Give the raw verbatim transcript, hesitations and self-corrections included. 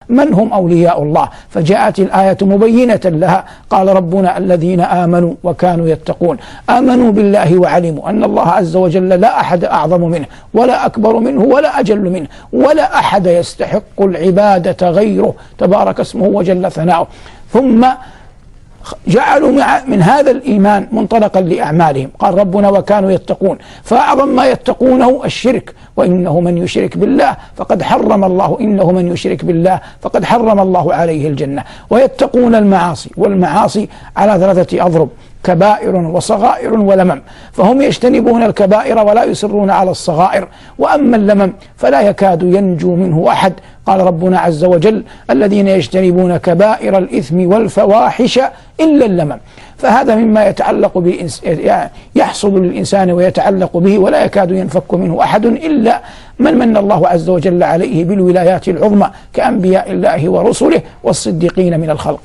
من هم أولياء الله، فجاءت الآية مبينة لها. قال ربنا الذين آمنوا وكانوا يتقون، آمنوا بالله وعلموا أن الله عز وجل لا أحد أعظم منه ولا أكبر منه ولا أجل منه ولا أحد يستحق العبادة غيره تبارك اسمه وجل ثناؤه. ثم جعلوا من هذا الإيمان منطلقا لأعمالهم. قال ربنا وكانوا يتقون، فأعظم ما يتقونه الشرك، وإنه من يشرك بالله فقد حرم الله إنه من يشرك بالله فقد حرم الله عليه الجنة. ويتقون المعاصي، والمعاصي على ثلاثة أضرب: كبائر وصغائر ولمم، فهم يجتنبون الكبائر ولا يصرون على الصغائر، وأما اللمم فلا يكاد ينجو منه أحد. قال ربنا عز وجل الذين يجتنبون كبائر الإثم والفواحش إلا اللمم. فهذا مما يتعلق بالإنس... يحصل للإنسان ويتعلق به ولا يكاد ينفك منه أحد إلا من من الله عز وجل عليه بالولايات العظمى كأنبياء الله ورسله والصديقين من الخلق.